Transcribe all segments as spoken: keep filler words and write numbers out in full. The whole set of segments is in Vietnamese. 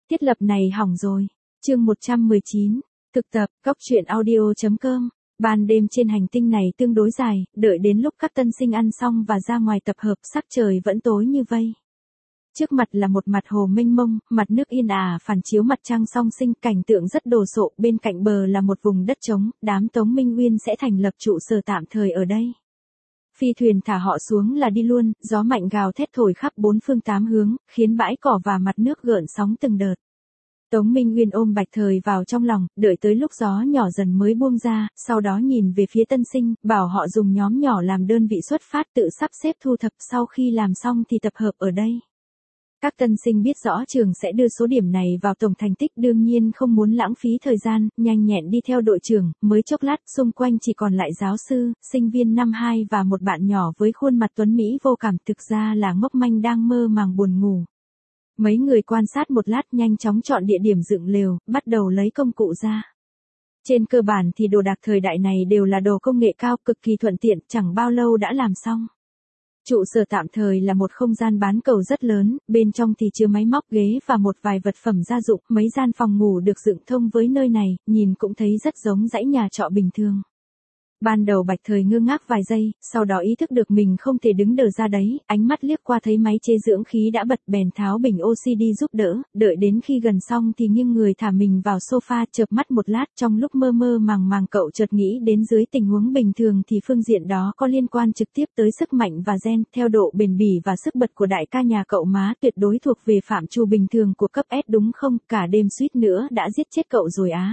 Thiết lập này hỏng rồi. Chương một trăm mười chín. Thực tập, góc truyện audio.com. Ban đêm trên hành tinh này tương đối dài, đợi đến lúc các tân sinh ăn xong và ra ngoài tập hợp, sắc trời vẫn tối như vây. Trước mặt là một mặt hồ mênh mông, mặt nước yên ả phản chiếu mặt trăng song sinh, cảnh tượng rất đồ sộ, bên cạnh bờ là một vùng đất trống, đám Tống Minh Nguyên sẽ thành lập trụ sở tạm thời ở đây. Phi thuyền thả họ xuống là đi luôn, gió mạnh gào thét thổi khắp bốn phương tám hướng, khiến bãi cỏ và mặt nước gợn sóng từng đợt. Tống Minh Nguyên ôm Bạch Thời vào trong lòng, đợi tới lúc gió nhỏ dần mới buông ra, sau đó nhìn về phía tân sinh, bảo họ dùng nhóm nhỏ làm đơn vị xuất phát tự sắp xếp thu thập, sau khi làm xong thì tập hợp ở đây. Các tân sinh biết rõ trường sẽ đưa số điểm này vào tổng thành tích, đương nhiên không muốn lãng phí thời gian, nhanh nhẹn đi theo đội trưởng, mới chốc lát xung quanh chỉ còn lại giáo sư, sinh viên năm hai và một bạn nhỏ với khuôn mặt tuấn Mỹ vô cảm, thực ra là ngốc manh đang mơ màng buồn ngủ. Mấy người quan sát một lát nhanh chóng chọn địa điểm dựng lều, bắt đầu lấy công cụ ra. Trên cơ bản thì đồ đạc thời đại này đều là đồ công nghệ cao, cực kỳ thuận tiện, chẳng bao lâu đã làm xong. Trụ sở tạm thời là một không gian bán cầu rất lớn, bên trong thì chứa máy móc, ghế và một vài vật phẩm gia dụng, mấy gian phòng ngủ được dựng thông với nơi này, nhìn cũng thấy rất giống dãy nhà trọ bình thường. Ban đầu Bạch Thời ngơ ngác vài giây, sau đó ý thức được mình không thể đứng đờ ra đấy, ánh mắt liếc qua thấy máy chế dưỡng khí đã bật, bèn tháo bình oxy đi giúp đỡ, đợi đến khi gần xong thì nghiêng người thả mình vào sofa, chợp mắt một lát, trong lúc mơ mơ màng màng cậu chợt nghĩ đến dưới tình huống bình thường thì phương diện đó có liên quan trực tiếp tới sức mạnh và gen, theo độ bền bỉ và sức bật của đại ca nhà cậu má tuyệt đối thuộc về phạm trù bình thường của cấp S đúng không, cả đêm suýt nữa đã giết chết cậu rồi á.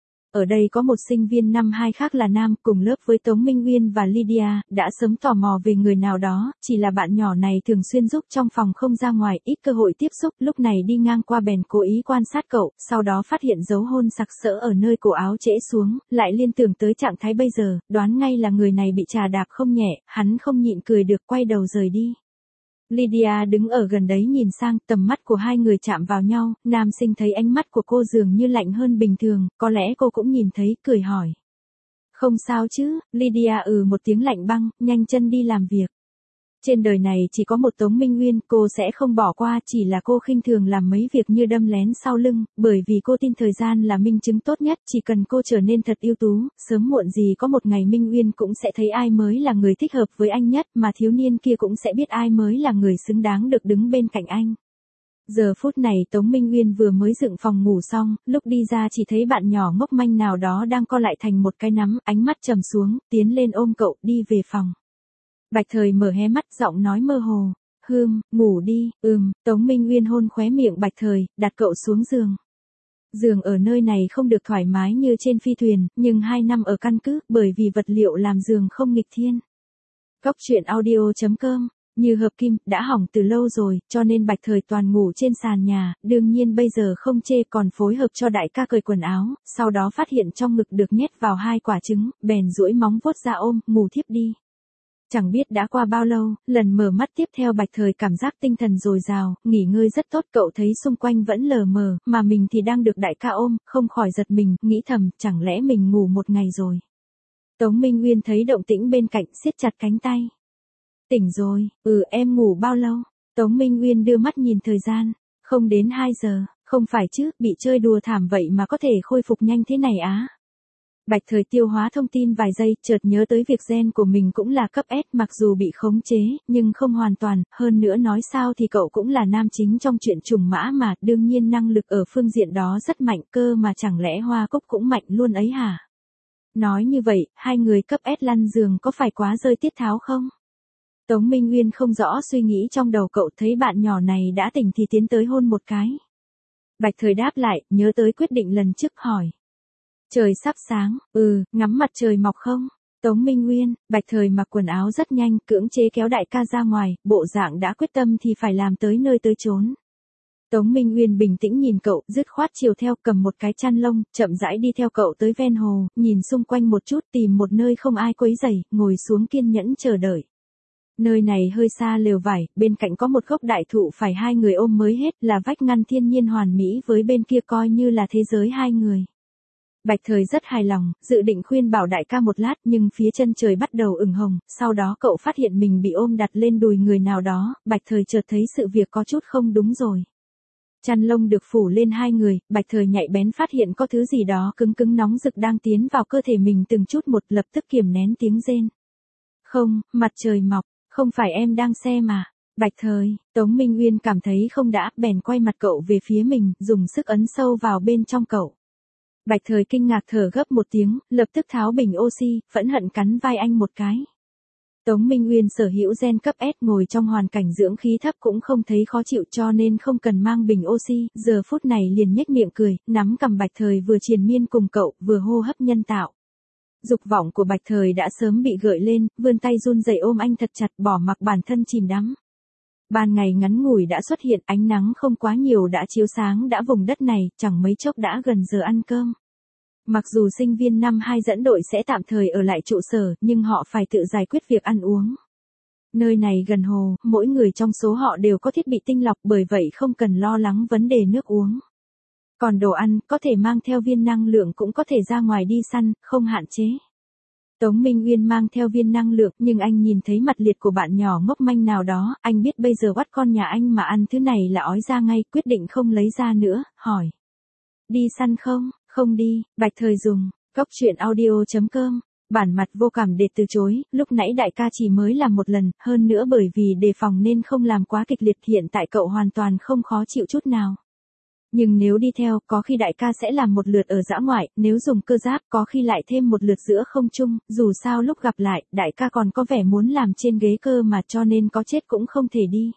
Ở đây có một sinh viên năm hai khác là nam, cùng lớp với Tống Minh Nguyên và Lydia, đã sớm tò mò về người nào đó, chỉ là bạn nhỏ này thường xuyên giúp trong phòng không ra ngoài, ít cơ hội tiếp xúc, lúc này đi ngang qua bèn cố ý quan sát cậu, sau đó phát hiện dấu hôn sặc sỡ ở nơi cổ áo trễ xuống, lại liên tưởng tới trạng thái bây giờ, đoán ngay là người này bị trà đạp không nhẹ, hắn không nhịn cười được quay đầu rời đi. Lydia đứng ở gần đấy nhìn sang, tầm mắt của hai người chạm vào nhau, nam sinh thấy ánh mắt của cô dường như lạnh hơn bình thường, có lẽ cô cũng nhìn thấy, cười hỏi. Không sao chứ, Lydia ừ một tiếng lạnh băng, nhanh chân đi làm việc. Trên đời này chỉ có một Tống Minh Nguyên, cô sẽ không bỏ qua, chỉ là cô khinh thường làm mấy việc như đâm lén sau lưng, bởi vì cô tin thời gian là minh chứng tốt nhất, chỉ cần cô trở nên thật ưu tú, sớm muộn gì có một ngày Minh Nguyên cũng sẽ thấy ai mới là người thích hợp với anh nhất, mà thiếu niên kia cũng sẽ biết ai mới là người xứng đáng được đứng bên cạnh anh. Giờ phút này Tống Minh Nguyên vừa mới dựng phòng ngủ xong, lúc đi ra chỉ thấy bạn nhỏ ngốc manh nào đó đang co lại thành một cái nắm, ánh mắt trầm xuống, tiến lên ôm cậu, đi về phòng. Bạch Thời mở hé mắt, giọng nói mơ hồ, hưm, ngủ đi, ừm, Tống Minh Nguyên hôn khóe miệng Bạch Thời, đặt cậu xuống giường. Giường ở nơi này không được thoải mái như trên phi thuyền, nhưng hai năm ở căn cứ, bởi vì vật liệu làm giường không nghịch thiên. Góc truyện audio.com, như hợp kim, đã hỏng từ lâu rồi, cho nên Bạch Thời toàn ngủ trên sàn nhà, đương nhiên bây giờ không chê, còn phối hợp cho đại ca cởi quần áo, sau đó phát hiện trong ngực được nhét vào hai quả trứng, bèn duỗi móng vuốt ra ôm, ngủ thiếp đi. Chẳng biết đã qua bao lâu, lần mở mắt tiếp theo Bạch Thời cảm giác tinh thần dồi dào, nghỉ ngơi rất tốt, cậu thấy xung quanh vẫn lờ mờ, mà mình thì đang được đại ca ôm, không khỏi giật mình, nghĩ thầm, chẳng lẽ mình ngủ một ngày rồi. Tống Minh Nguyên thấy động tĩnh bên cạnh, siết chặt cánh tay. Tỉnh rồi, ừ em ngủ bao lâu? Tống Minh Nguyên đưa mắt nhìn thời gian, không đến hai giờ, không phải chứ, bị chơi đùa thảm vậy mà có thể khôi phục nhanh thế này á. Bạch Thời tiêu hóa thông tin vài giây, chợt nhớ tới việc gen của mình cũng là cấp S, mặc dù bị khống chế, nhưng không hoàn toàn, hơn nữa nói sao thì cậu cũng là nam chính trong chuyện trùng mã mà, đương nhiên năng lực ở phương diện đó rất mạnh, cơ mà chẳng lẽ Hoa Cúc cũng mạnh luôn ấy hả? Nói như vậy, hai người cấp S lăn giường có phải quá rơi tiết tháo không? Tống Minh Nguyên không rõ suy nghĩ trong đầu cậu, thấy bạn nhỏ này đã tỉnh thì tiến tới hôn một cái. Bạch Thời đáp lại, nhớ tới quyết định lần trước, hỏi. Trời sắp sáng, ừ, ngắm mặt trời mọc không? Tống Minh Nguyên, Bạch Thời mặc quần áo rất nhanh, cưỡng chế kéo đại ca ra ngoài, bộ dạng đã quyết tâm thì phải làm tới nơi tới chốn. Tống Minh Nguyên bình tĩnh nhìn cậu, dứt khoát chiều theo, cầm một cái chăn lông, chậm rãi đi theo cậu tới ven hồ, nhìn xung quanh một chút, tìm một nơi không ai quấy rầy, ngồi xuống kiên nhẫn chờ đợi. Nơi này hơi xa lều vải, bên cạnh có một gốc đại thụ phải hai người ôm mới hết, là vách ngăn thiên nhiên hoàn mỹ, với bên kia coi như là thế giới hai người. Bạch Thời rất hài lòng, dự định khuyên bảo đại ca một lát, nhưng phía chân trời bắt đầu ửng hồng, sau đó cậu phát hiện mình bị ôm đặt lên đùi người nào đó, Bạch Thời chợt thấy sự việc có chút không đúng rồi. Chăn lông được phủ lên hai người, Bạch Thời nhạy bén phát hiện có thứ gì đó cứng cứng nóng rực đang tiến vào cơ thể mình từng chút một, lập tức kiềm nén tiếng rên. Không, mặt trời mọc, không phải em đang xe mà. Bạch Thời, Tống Minh Uyên cảm thấy không đã, bèn quay mặt cậu về phía mình, dùng sức ấn sâu vào bên trong cậu. Bạch Thời kinh ngạc thở gấp một tiếng, lập tức tháo bình oxy, phẫn hận cắn vai anh một cái. Tống Minh Uyên sở hữu gen cấp S, ngồi trong hoàn cảnh dưỡng khí thấp cũng không thấy khó chịu cho nên không cần mang bình oxy, giờ phút này liền nhếch miệng cười, nắm cầm Bạch Thời vừa triền miên cùng cậu, vừa hô hấp nhân tạo. Dục vọng của Bạch Thời đã sớm bị gợi lên, vươn tay run rẩy ôm anh thật chặt, bỏ mặc bản thân chìm đắm. Ban ngày ngắn ngủi đã xuất hiện, ánh nắng không quá nhiều đã chiếu sáng đã vùng đất này, chẳng mấy chốc đã gần giờ ăn cơm. Mặc dù sinh viên năm hai dẫn đội sẽ tạm thời ở lại trụ sở, nhưng họ phải tự giải quyết việc ăn uống. Nơi này gần hồ, mỗi người trong số họ đều có thiết bị tinh lọc, bởi vậy không cần lo lắng vấn đề nước uống. Còn đồ ăn, có thể mang theo viên năng lượng, cũng có thể ra ngoài đi săn, không hạn chế. Tống Minh Uyên mang theo viên năng lượng, nhưng anh nhìn thấy mặt liệt của bạn nhỏ ngốc manh nào đó, anh biết bây giờ bắt con nhà anh mà ăn thứ này là ói ra ngay, quyết định không lấy ra nữa, hỏi. Đi săn không? Không đi. Bạch Thời dùng, góc truyện audio chấm com. Bản mặt vô cảm để từ chối, lúc nãy đại ca chỉ mới làm một lần, hơn nữa bởi vì đề phòng nên không làm quá kịch liệt, hiện tại cậu hoàn toàn không khó chịu chút nào. Nhưng nếu đi theo, có khi đại ca sẽ làm một lượt ở dã ngoại, nếu dùng cơ giáp, có khi lại thêm một lượt giữa không trung, dù sao lúc gặp lại, đại ca còn có vẻ muốn làm trên ghế cơ mà, cho nên có chết cũng không thể đi.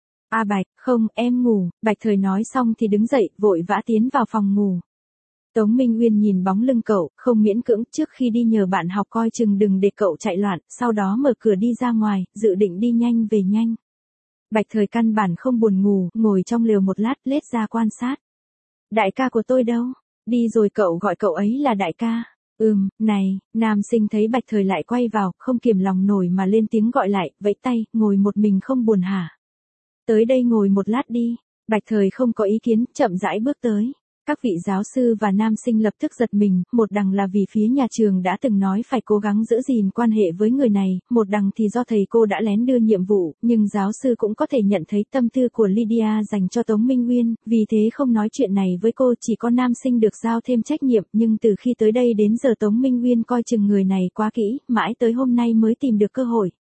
A Bạch, không, em ngủ. Bạch Thời nói xong thì đứng dậy, vội vã tiến vào phòng ngủ. Tống Minh Uyên nhìn bóng lưng cậu, không miễn cưỡng, trước khi đi nhờ bạn học coi chừng đừng để cậu chạy loạn, sau đó mở cửa đi ra ngoài, dự định đi nhanh về nhanh. Bạch Thời căn bản không buồn ngủ, ngồi trong lều một lát, lết ra quan sát. Đại ca của tôi đâu? Đi rồi, cậu gọi cậu ấy là đại ca. Ừm, này, nam sinh thấy Bạch Thời lại quay vào, không kiềm lòng nổi mà lên tiếng gọi lại, vẫy tay, ngồi một mình không buồn hả? Tới đây ngồi một lát đi. Bạch Thời không có ý kiến, chậm rãi bước tới. Các vị giáo sư và nam sinh lập tức giật mình, một đằng là vì phía nhà trường đã từng nói phải cố gắng giữ gìn quan hệ với người này, một đằng thì do thầy cô đã lén đưa nhiệm vụ, nhưng giáo sư cũng có thể nhận thấy tâm tư của Lydia dành cho Tống Minh Uyên, vì thế không nói chuyện này với cô, chỉ có nam sinh được giao thêm trách nhiệm, nhưng từ khi tới đây đến giờ Tống Minh Uyên coi chừng người này quá kỹ, mãi tới hôm nay mới tìm được cơ hội.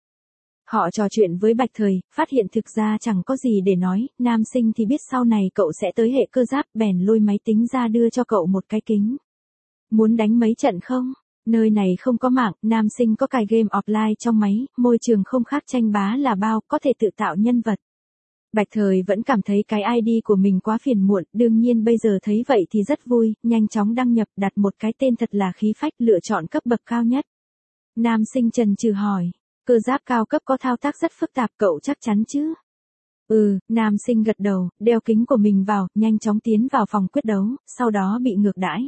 Họ trò chuyện với Bạch Thời, phát hiện thực ra chẳng có gì để nói, nam sinh thì biết sau này cậu sẽ tới hệ cơ giáp, bèn lôi máy tính ra đưa cho cậu một cái kính. Muốn đánh mấy trận không? Nơi này không có mạng, nam sinh có cài game offline trong máy, môi trường không khác tranh bá là bao, có thể tự tạo nhân vật. Bạch Thời vẫn cảm thấy cái i đê của mình quá phiền muộn, đương nhiên bây giờ thấy vậy thì rất vui, nhanh chóng đăng nhập, đặt một cái tên thật là khí phách, lựa chọn cấp bậc cao nhất. Nam sinh chần chừ hỏi. Cơ giáp cao cấp có thao tác rất phức tạp, cậu chắc chắn chứ? Ừ, nam sinh gật đầu, đeo kính của mình vào, nhanh chóng tiến vào phòng quyết đấu, sau đó bị ngược đãi.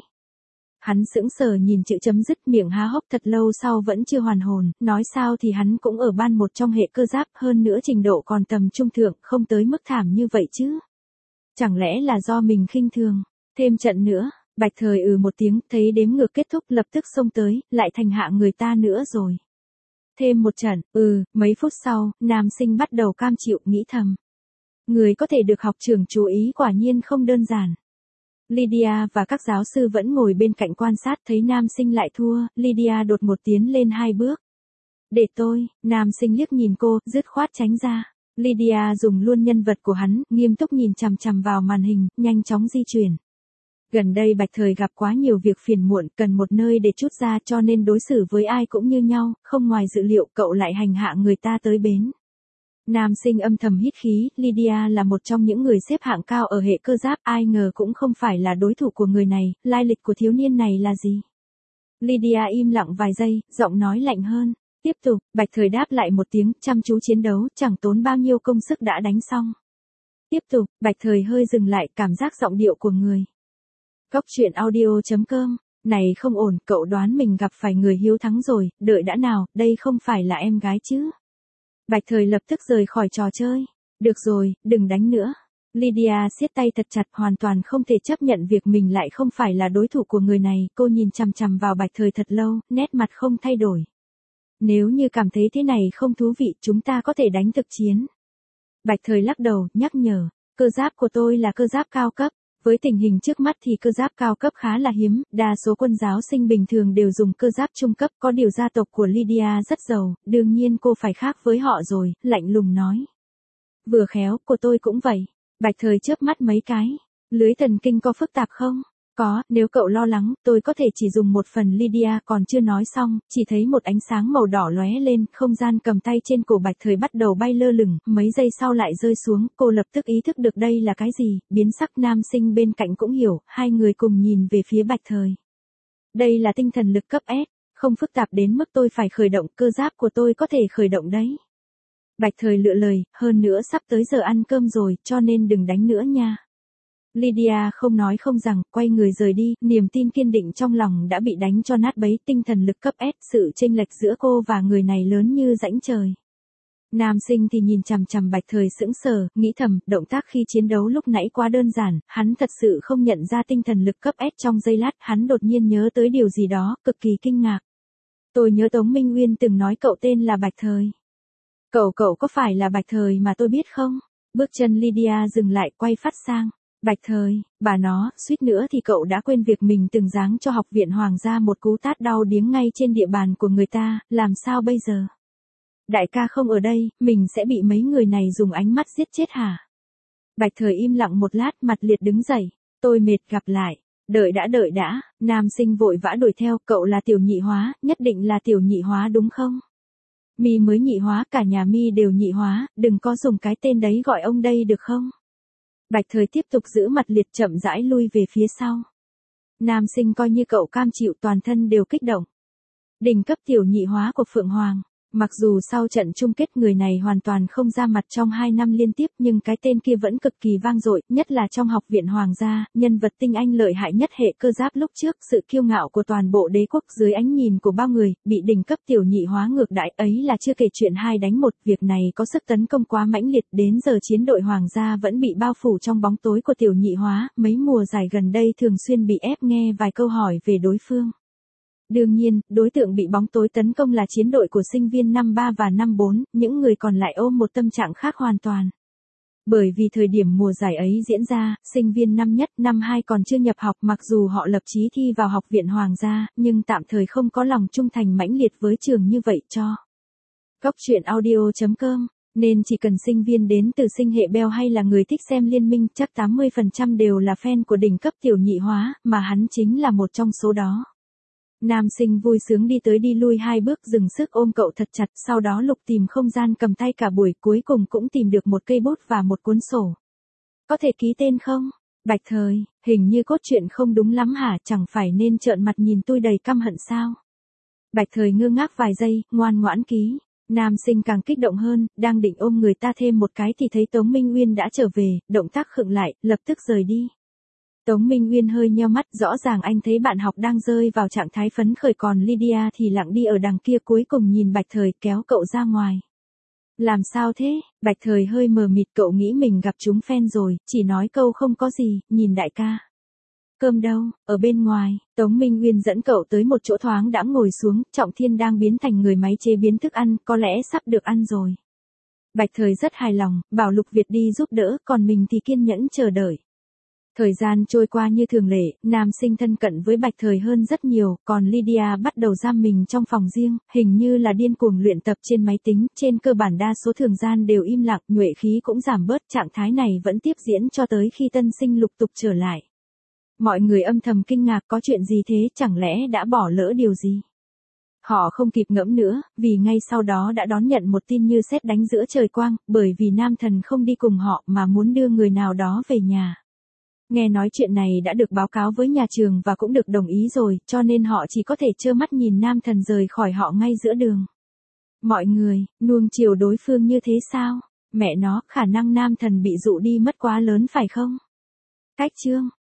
Hắn sững sờ nhìn chữ chấm dứt, miệng há hốc thật lâu sau vẫn chưa hoàn hồn, nói sao thì hắn cũng ở ban một trong hệ cơ giáp, hơn nữa trình độ còn tầm trung thượng, không tới mức thảm như vậy chứ. Chẳng lẽ là do mình khinh thường, thêm trận nữa. Bạch Thời ừ một tiếng, thấy đếm ngược kết thúc lập tức xông tới, lại thành hạ người ta nữa rồi. Thêm một trận, ừ, mấy phút sau, nam sinh bắt đầu cam chịu, nghĩ thầm. Người có thể được học trưởng chú ý quả nhiên không đơn giản. Lydia và các giáo sư vẫn ngồi bên cạnh quan sát, thấy nam sinh lại thua, Lydia đột một tiến lên hai bước. Để tôi, nam sinh liếc nhìn cô, dứt khoát tránh ra. Lydia dùng luôn nhân vật của hắn, nghiêm túc nhìn chằm chằm vào màn hình, nhanh chóng di chuyển. Gần đây Bạch Thời gặp quá nhiều việc phiền muộn, cần một nơi để trút ra, cho nên đối xử với ai cũng như nhau, không ngoài dự liệu cậu lại hành hạ người ta tới bến. Nam sinh âm thầm hít khí, Lydia là một trong những người xếp hạng cao ở hệ cơ giáp, ai ngờ cũng không phải là đối thủ của người này, lai lịch của thiếu niên này là gì? Lydia im lặng vài giây, giọng nói lạnh hơn. Tiếp tục, Bạch Thời đáp lại một tiếng, chăm chú chiến đấu, chẳng tốn bao nhiêu công sức đã đánh xong. Tiếp tục, Bạch Thời hơi dừng lại, cảm giác giọng điệu của người. Góc truyện audio chấm com, này không ổn, cậu đoán mình gặp phải người hiếu thắng rồi, đợi đã nào, đây không phải là em gái chứ. Bạch Thời lập tức rời khỏi trò chơi. Được rồi, đừng đánh nữa. Lydia siết tay thật chặt, hoàn toàn không thể chấp nhận việc mình lại không phải là đối thủ của người này, cô nhìn chằm chằm vào Bạch Thời thật lâu, nét mặt không thay đổi. Nếu như cảm thấy thế này không thú vị, chúng ta có thể đánh thực chiến. Bạch Thời lắc đầu, nhắc nhở. Cơ giáp của tôi là cơ giáp cao cấp. Với tình hình trước mắt thì cơ giáp cao cấp khá là hiếm, đa số quân giáo sinh bình thường đều dùng cơ giáp trung cấp, có điều gia tộc của Lydia rất giàu, đương nhiên cô phải khác với họ rồi, lạnh lùng nói. Vừa khéo, của tôi cũng vậy. Bạch Thời chớp mắt mấy cái. Lưới thần kinh có phức tạp không? Có, nếu cậu lo lắng, tôi có thể chỉ dùng một phần. Lydia còn chưa nói xong, chỉ thấy một ánh sáng màu đỏ lóe lên, không gian cầm tay trên cổ Bạch Thời bắt đầu bay lơ lửng, mấy giây sau lại rơi xuống, cô lập tức ý thức được đây là cái gì, biến sắc. Nam sinh bên cạnh cũng hiểu, hai người cùng nhìn về phía Bạch Thời. Đây là tinh thần lực cấp S, không phức tạp đến mức tôi phải khởi động, cơ giáp của tôi có thể khởi động đấy. Bạch Thời lựa lời, hơn nữa sắp tới giờ ăn cơm rồi, cho nên đừng đánh nữa nha. Lydia không nói không rằng, quay người rời đi, niềm tin kiên định trong lòng đã bị đánh cho nát bấy. Tinh thần lực cấp S, sự chênh lệch giữa cô và người này lớn như rãnh trời. Nam sinh thì nhìn chằm chằm Bạch Thời sững sờ, nghĩ thầm, động tác khi chiến đấu lúc nãy quá đơn giản, hắn thật sự không nhận ra tinh thần lực cấp S. Trong giây lát, hắn đột nhiên nhớ tới điều gì đó, cực kỳ kinh ngạc. Tôi nhớ Tống Minh Uyên từng nói cậu tên là Bạch Thời. Cậu cậu có phải là Bạch Thời mà tôi biết không? Bước chân Lydia dừng lại, quay phát sang. Bạch Thời, bà nó, suýt nữa thì cậu đã quên việc mình từng giáng cho học viện Hoàng gia một cú tát đau điếng ngay trên địa bàn của người ta, làm sao bây giờ? Đại ca không ở đây, mình sẽ bị mấy người này dùng ánh mắt giết chết hả? Bạch Thời im lặng một lát, mặt liệt đứng dậy. Tôi mệt, gặp lại. Đợi đã đợi đã, nam sinh vội vã đuổi theo, cậu là Tiểu Nhị Hóa, nhất định là Tiểu Nhị Hóa đúng không? Mi mới nhị hóa, cả nhà Mi đều nhị hóa, đừng có dùng cái tên đấy gọi ông đây được không? Bạch Thời tiếp tục giữ mặt liệt, chậm rãi lui về phía sau. Nam sinh coi như cậu cam chịu, toàn thân đều kích động. Đỉnh cấp Tiểu Nhị Hóa của Phượng Hoàng. Mặc dù sau trận chung kết người này hoàn toàn không ra mặt trong hai năm liên tiếp, nhưng cái tên kia vẫn cực kỳ vang dội, nhất là trong học viện Hoàng gia, nhân vật tinh anh lợi hại nhất hệ cơ giáp lúc trước, sự kiêu ngạo của toàn bộ đế quốc dưới ánh nhìn của bao người, bị đỉnh cấp Tiểu Nhị Hóa ngược đãi, ấy là chưa kể chuyện hai đánh một, việc này có sức tấn công quá mãnh liệt, đến giờ chiến đội Hoàng gia vẫn bị bao phủ trong bóng tối của Tiểu Nhị Hóa, mấy mùa giải gần đây thường xuyên bị ép nghe vài câu hỏi về đối phương. Đương nhiên, đối tượng bị bóng tối tấn công là chiến đội của sinh viên năm ba và năm bốn, những người còn lại ôm một tâm trạng khác hoàn toàn. Bởi vì thời điểm mùa giải ấy diễn ra, sinh viên năm nhất, năm hai còn chưa nhập học, mặc dù họ lập chí thi vào học viện Hoàng gia, nhưng tạm thời không có lòng trung thành mãnh liệt với trường như vậy cho. Góc truyện audio chấm com, nên chỉ cần sinh viên đến từ sinh hệ Bell hay là người thích xem liên minh, chắc tám mươi phần trăm đều là fan của đỉnh cấp Tiểu Nhị Hóa, mà hắn chính là một trong số đó. Nam sinh vui sướng đi tới đi lui hai bước, dừng sức ôm cậu thật chặt, sau đó lục tìm không gian cầm tay cả buổi, cuối cùng cũng tìm được một cây bút và một cuốn sổ. Có thể ký tên không? Bạch Thời, hình như cốt truyện không đúng lắm hả, chẳng phải nên trợn mặt nhìn tôi đầy căm hận sao? Bạch Thời ngơ ngác vài giây, ngoan ngoãn ký. Nam sinh càng kích động hơn, đang định ôm người ta thêm một cái thì thấy Tống Minh Uyên đã trở về, động tác khựng lại, lập tức rời đi. Tống Minh Uyên hơi nheo mắt, rõ ràng anh thấy bạn học đang rơi vào trạng thái phấn khởi, còn Lydia thì lặng đi ở đằng kia, cuối cùng nhìn Bạch Thời, kéo cậu ra ngoài. Làm sao thế? Bạch Thời hơi mờ mịt, cậu nghĩ mình gặp chúng fan rồi, chỉ nói câu không có gì, nhìn đại ca. Cơm đâu? Ở bên ngoài. Tống Minh Uyên dẫn cậu tới một chỗ thoáng đãng ngồi xuống, Trọng Thiên đang biến thành người máy chế biến thức ăn, có lẽ sắp được ăn rồi. Bạch Thời rất hài lòng, bảo Lục Việt đi giúp đỡ, còn mình thì kiên nhẫn chờ đợi. Thời gian trôi qua như thường lệ, nam sinh thân cận với Bạch Thời hơn rất nhiều, còn Lydia bắt đầu giam mình trong phòng riêng, hình như là điên cuồng luyện tập trên máy tính, trên cơ bản đa số thường gian đều im lặng, nhuệ khí cũng giảm bớt, trạng thái này vẫn tiếp diễn cho tới khi tân sinh lục tục trở lại. Mọi người âm thầm kinh ngạc, có chuyện gì thế, chẳng lẽ đã bỏ lỡ điều gì? Họ không kịp ngẫm nữa, vì ngay sau đó đã đón nhận một tin như sét đánh giữa trời quang, bởi vì nam thần không đi cùng họ mà muốn đưa người nào đó về nhà. Nghe nói chuyện này đã được báo cáo với nhà trường và cũng được đồng ý rồi, cho nên họ chỉ có thể trơ mắt nhìn nam thần rời khỏi họ ngay giữa đường. Mọi người, nuông chiều đối phương như thế sao? Mẹ nó, khả năng nam thần bị dụ đi mất quá lớn phải không? Cách chương